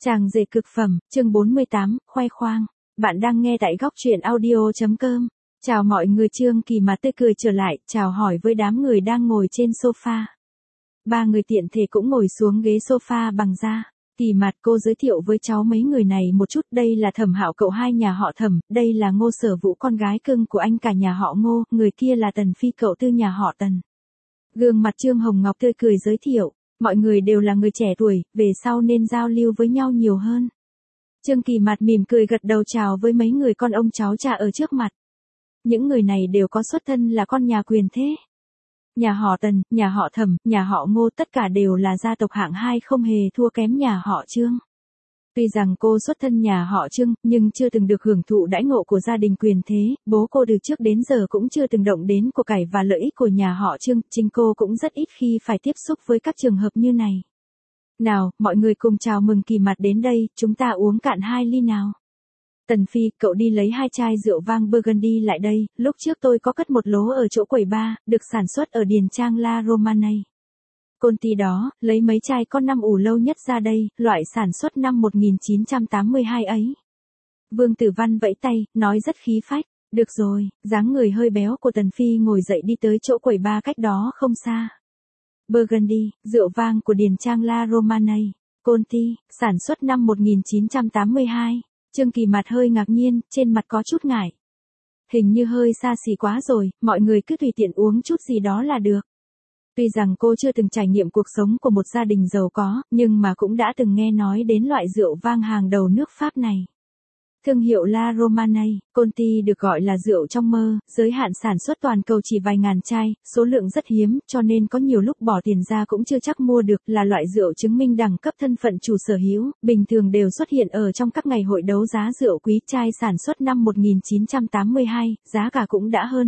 Chàng rể cực phẩm, chương 48, khoe khoang. Bạn đang nghe tại góc truyện audio.com. Chào mọi người, Trương Kỳ mặt tươi cười trở lại, chào hỏi với đám người đang ngồi trên sofa. Ba người tiện thể cũng ngồi xuống ghế sofa bằng da. Kỳ mặt, cô giới thiệu với cháu mấy người này một chút, đây là Thẩm Hạo cậu hai nhà họ Thẩm, đây là Ngô Sở Vũ con gái cưng của anh cả nhà họ Ngô, người kia là Tần Phi cậu tư nhà họ Tần. Gương mặt Trương Hồng Ngọc tươi cười giới thiệu. Mọi người đều là người trẻ tuổi, về sau nên giao lưu với nhau nhiều hơn. Trương Kỳ mặt mỉm cười gật đầu chào với mấy người con ông cháu cha ở trước mặt. Những người này đều có xuất thân là con nhà quyền thế. Nhà họ Tần, nhà họ Thẩm, nhà họ Ngô tất cả đều là gia tộc hạng 2 không hề thua kém nhà họ Trương. Tuy rằng cô xuất thân nhà họ Trương, nhưng chưa từng được hưởng thụ đãi ngộ của gia đình quyền thế, bố cô từ trước đến giờ cũng chưa từng động đến của cải và lợi ích của nhà họ Trương, chính cô cũng rất ít khi phải tiếp xúc với các trường hợp như này. Nào, mọi người cùng chào mừng Kỳ mặt đến đây, chúng ta uống cạn 2 ly nào. Tần Phi, cậu đi lấy 2 chai rượu vang Burgundy lại đây, lúc trước tôi có cất một lố ở chỗ quầy bar, được sản xuất ở điền trang La Romanée. Conti đó, lấy mấy chai con năm ủ lâu nhất ra đây, loại sản xuất năm 1982 ấy. Vương Tử Văn vẫy tay, nói rất khí phách. Được rồi, dáng người hơi béo của Tần Phi ngồi dậy đi tới chỗ quầy bar cách đó không xa. Burgundy, rượu vang của điền trang La Romanée. Conti, sản xuất năm 1982. Trương Kỳ mặt hơi ngạc nhiên, trên mặt có chút ngại. Hình như hơi xa xỉ quá rồi, mọi người cứ tùy tiện uống chút gì đó là được. Tuy rằng cô chưa từng trải nghiệm cuộc sống của một gia đình giàu có, nhưng mà cũng đã từng nghe nói đến loại rượu vang hàng đầu nước Pháp này. Thương hiệu La Romanée, Conti được gọi là rượu trong mơ, giới hạn sản xuất toàn cầu chỉ vài ngàn chai, số lượng rất hiếm, cho nên có nhiều lúc bỏ tiền ra cũng chưa chắc mua được, là loại rượu chứng minh đẳng cấp thân phận chủ sở hữu, bình thường đều xuất hiện ở trong các ngày hội đấu giá rượu quý. Chai sản xuất năm 1982, giá cả cũng đã hơn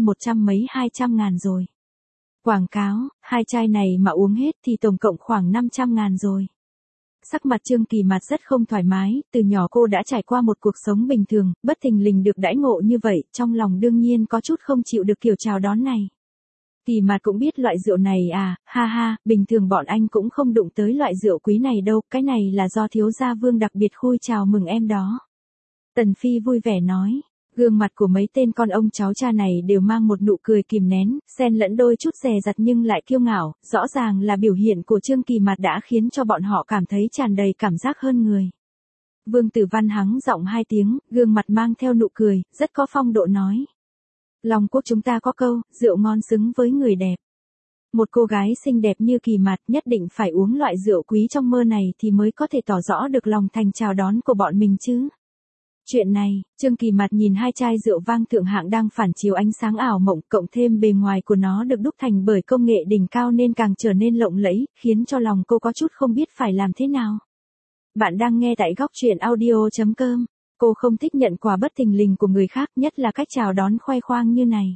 200 ngàn rồi. Quảng cáo, 2 chai này mà uống hết thì tổng cộng khoảng 500 ngàn rồi. Sắc mặt Trương Kỳ mặt rất không thoải mái, từ nhỏ cô đã trải qua một cuộc sống bình thường, bất thình lình được đãi ngộ như vậy, trong lòng đương nhiên có chút không chịu được kiểu chào đón này. Kỳ mặt cũng biết loại rượu này à, ha ha, bình thường bọn anh cũng không đụng tới loại rượu quý này đâu, cái này là do thiếu gia Vương đặc biệt khui chào mừng em đó. Tần Phi vui vẻ nói. Gương mặt của mấy tên con ông cháu cha này đều mang một nụ cười kìm nén, xen lẫn đôi chút dè dặt nhưng lại kiêu ngạo, rõ ràng là biểu hiện của Trương Kỳ mặt đã khiến cho bọn họ cảm thấy tràn đầy cảm giác hơn người. Vương Tử Văn hắng giọng 2 tiếng, gương mặt mang theo nụ cười, rất có phong độ nói. Long Quốc chúng ta có câu, rượu ngon xứng với người đẹp. Một cô gái xinh đẹp như Kỳ mặt nhất định phải uống loại rượu quý trong mơ này thì mới có thể tỏ rõ được lòng thành chào đón của bọn mình chứ. Chuyện này, Trương Kỳ mặt nhìn 2 chai rượu vang thượng hạng đang phản chiếu ánh sáng ảo mộng, cộng thêm bề ngoài của nó được đúc thành bởi công nghệ đỉnh cao nên càng trở nên lộng lẫy, khiến cho lòng cô có chút không biết phải làm thế nào. Bạn đang nghe tại góc truyện audio.com. Cô không thích nhận quà bất thình lình của người khác, nhất là cách chào đón khoe khoang như này.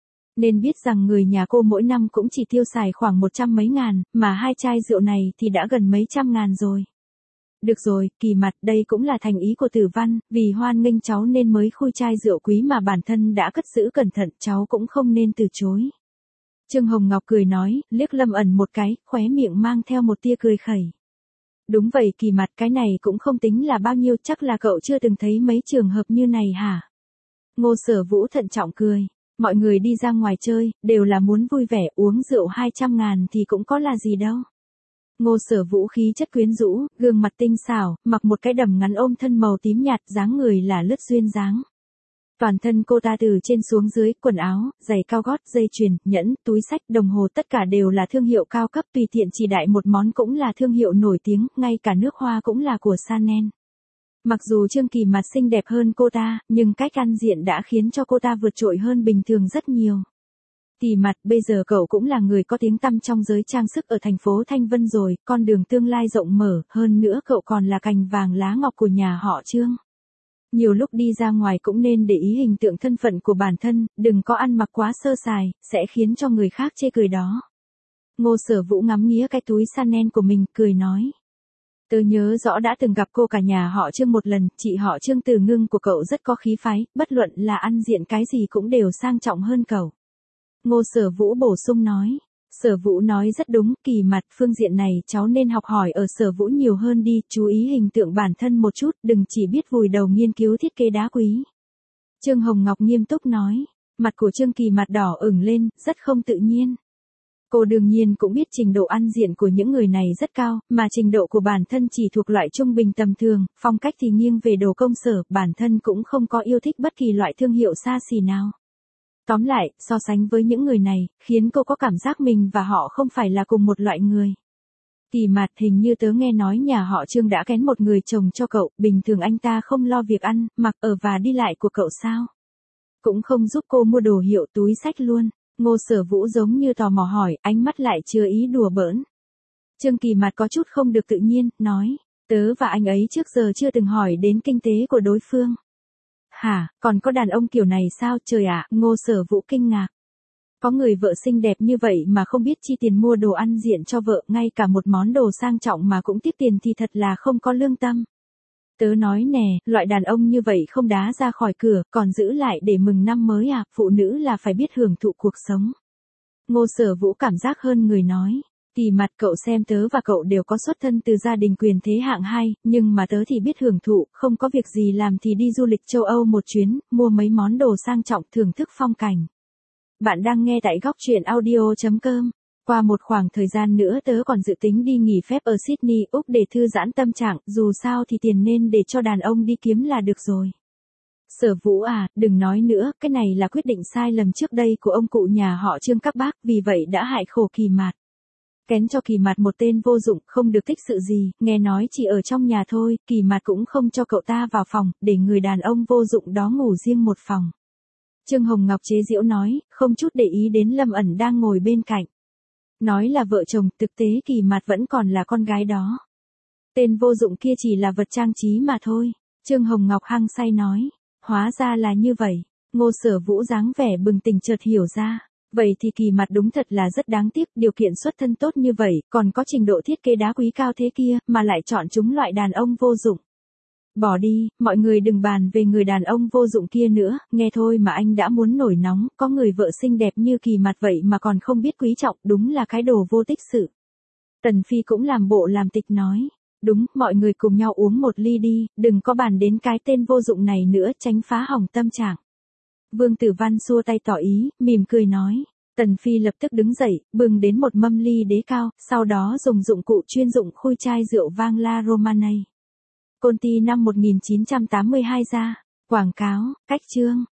Nên biết rằng người nhà cô mỗi năm cũng chỉ tiêu xài khoảng 100 mấy ngàn, mà 2 chai rượu này thì đã gần mấy trăm ngàn rồi. Được rồi, Kỳ mặt, đây cũng là thành ý của Tử Văn, vì hoan nghênh cháu nên mới khui chai rượu quý mà bản thân đã cất giữ cẩn thận, cháu cũng không nên từ chối. Trương Hồng Ngọc cười nói, liếc Lâm Ẩn một cái, khóe miệng mang theo một tia cười khẩy. Đúng vậy Kỳ mặt, cái này cũng không tính là bao nhiêu, chắc là cậu chưa từng thấy mấy trường hợp như này hả? Ngô Sở Vũ thận trọng cười, mọi người đi ra ngoài chơi, đều là muốn vui vẻ, uống rượu 200 ngàn thì cũng có là gì đâu. Ngô Sở Vũ khí chất quyến rũ, gương mặt tinh xảo, mặc một cái đầm ngắn ôm thân màu tím nhạt, dáng người là lướt duyên dáng. Toàn thân cô ta từ trên xuống dưới, quần áo, giày cao gót, dây chuyền, nhẫn, túi xách, đồng hồ tất cả đều là thương hiệu cao cấp, tùy tiện chỉ đại một món cũng là thương hiệu nổi tiếng, ngay cả nước hoa cũng là của Chanel. Mặc dù Trương Kỳ mặt xinh đẹp hơn cô ta, nhưng cách ăn diện đã khiến cho cô ta vượt trội hơn bình thường rất nhiều. Kỳ mặt, bây giờ cậu cũng là người có tiếng tăm trong giới trang sức ở thành phố Thanh Vân rồi, con đường tương lai rộng mở, hơn nữa cậu còn là cành vàng lá ngọc của nhà họ Trương. Nhiều lúc đi ra ngoài cũng nên để ý hình tượng thân phận của bản thân, đừng có ăn mặc quá sơ sài, sẽ khiến cho người khác chê cười đó. Ngô Sở Vũ ngắm nghía cái túi Chanel của mình, cười nói. Tớ nhớ rõ đã từng gặp cô cả nhà họ Trương một lần, chị họ Trương Từ Ngưng của cậu rất có khí phái, bất luận là ăn diện cái gì cũng đều sang trọng hơn cậu. Ngô Sở Vũ bổ sung nói. Sở Vũ nói rất đúng, Kỳ Mặt, phương diện này cháu nên học hỏi ở Sở Vũ nhiều hơn đi, chú ý hình tượng bản thân một chút, đừng chỉ biết vùi đầu nghiên cứu thiết kế đá quý. Trương Hồng Ngọc nghiêm túc nói, mặt của Trương Kỳ Mặt đỏ ửng lên, rất không tự nhiên. Cô đương nhiên cũng biết trình độ ăn diện của những người này rất cao, mà trình độ của bản thân chỉ thuộc loại trung bình tầm thường, phong cách thì nghiêng về đồ công sở, bản thân cũng không có yêu thích bất kỳ loại thương hiệu xa xỉ nào. Tóm lại, so sánh với những người này, khiến cô có cảm giác mình và họ không phải là cùng một loại người. Kỳ Mặt, hình như tớ nghe nói nhà họ Trương đã kén một người chồng cho cậu, bình thường anh ta không lo việc ăn, mặc ở và đi lại của cậu sao? Cũng không giúp cô mua đồ hiệu túi xách luôn. Ngô Sở Vũ giống như tò mò hỏi, ánh mắt lại chứa ý đùa bỡn. Trương Kỳ Mặt có chút không được tự nhiên, nói, tớ và anh ấy trước giờ chưa từng hỏi đến kinh tế của đối phương. Hả, còn có đàn ông kiểu này sao trời ạ, Ngô Sở Vũ kinh ngạc. Có người vợ xinh đẹp như vậy mà không biết chi tiền mua đồ ăn diện cho vợ, ngay cả một món đồ sang trọng mà cũng tiếc tiền thì thật là không có lương tâm. Tớ nói nè, loại đàn ông như vậy không đá ra khỏi cửa, còn giữ lại để mừng năm mới à, phụ nữ là phải biết hưởng thụ cuộc sống. Ngô Sở Vũ cảm giác hơn người nói, Kỳ Mặt, cậu xem tớ và cậu đều có xuất thân từ gia đình quyền thế hạng 2, nhưng mà tớ thì biết hưởng thụ, không có việc gì làm thì đi du lịch châu Âu một chuyến, mua mấy món đồ sang trọng thưởng thức phong cảnh. Bạn đang nghe tại góc truyện audio.com. Qua một khoảng thời gian nữa tớ còn dự tính đi nghỉ phép ở Sydney, Úc để thư giãn tâm trạng, dù sao thì tiền nên để cho đàn ông đi kiếm là được rồi. Sở Vũ à, đừng nói nữa, cái này là quyết định sai lầm trước đây của ông cụ nhà họ Trương các bác, vì vậy đã hại khổ Kỳ Mặt. Kén cho Kỳ Mặt một tên vô dụng, không được tích sự gì, nghe nói chỉ ở trong nhà thôi, Kỳ Mặt cũng không cho cậu ta vào phòng, để người đàn ông vô dụng đó ngủ riêng một phòng. Trương Hồng Ngọc chế giễu nói, không chút để ý đến Lâm Ẩn đang ngồi bên cạnh. Nói là vợ chồng, thực tế Kỳ Mặt vẫn còn là con gái đó. Tên vô dụng kia chỉ là vật trang trí mà thôi. Trương Hồng Ngọc hăng say nói, hóa ra là như vậy. Ngô Sở Vũ dáng vẻ bừng tỉnh chợt hiểu ra. Vậy thì Kỳ Mặt đúng thật là rất đáng tiếc, điều kiện xuất thân tốt như vậy, còn có trình độ thiết kế đá quý cao thế kia, mà lại chọn chúng loại đàn ông vô dụng. Bỏ đi, mọi người đừng bàn về người đàn ông vô dụng kia nữa, nghe thôi mà anh đã muốn nổi nóng, có người vợ xinh đẹp như Kỳ Mặt vậy mà còn không biết quý trọng, đúng là cái đồ vô tích sự. Tần Phi cũng làm bộ làm tịch nói, đúng, mọi người cùng nhau uống một ly đi, đừng có bàn đến cái tên vô dụng này nữa, tránh phá hỏng tâm trạng. Vương Tử Văn xua tay tỏ ý, mỉm cười nói. Tần Phi lập tức đứng dậy, bưng đến một mâm ly đế cao, sau đó dùng dụng cụ chuyên dụng khui chai rượu vang La Romanée. Conti năm 1982 ra. Quảng cáo, cách chương.